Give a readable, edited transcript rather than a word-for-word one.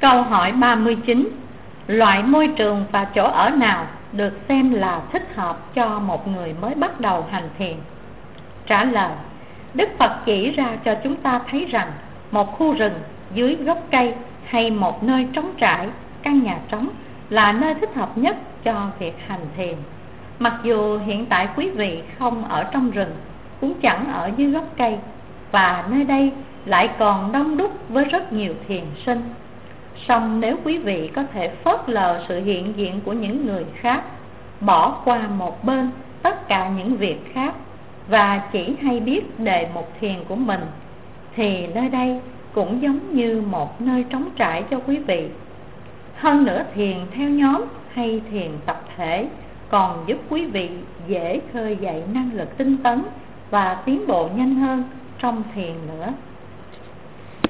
Câu hỏi 39. Loại môi trường và chỗ ở nào được xem là thích hợp cho một người mới bắt đầu hành thiền? Trả lời: Đức Phật chỉ ra cho chúng ta thấy rằng một khu rừng, dưới gốc cây hay một nơi trống trải, căn nhà trống là nơi thích hợp nhất cho việc hành thiền. Mặc dù hiện tại quý vị không ở trong rừng, cũng chẳng ở dưới gốc cây, và nơi đây lại còn đông đúc với rất nhiều thiền sinh. Song nếu quý vị có thể phớt lờ sự hiện diện của những người khác, bỏ qua một bên tất cả những việc khác và chỉ hay biết đề mục thiền của mình, thì nơi đây cũng giống như một nơi trống trải cho quý vị. Hơn nữa, thiền theo nhóm hay thiền tập thể còn giúp quý vị dễ khơi dậy năng lực tinh tấn và tiến bộ nhanh hơn trong thiền nữa.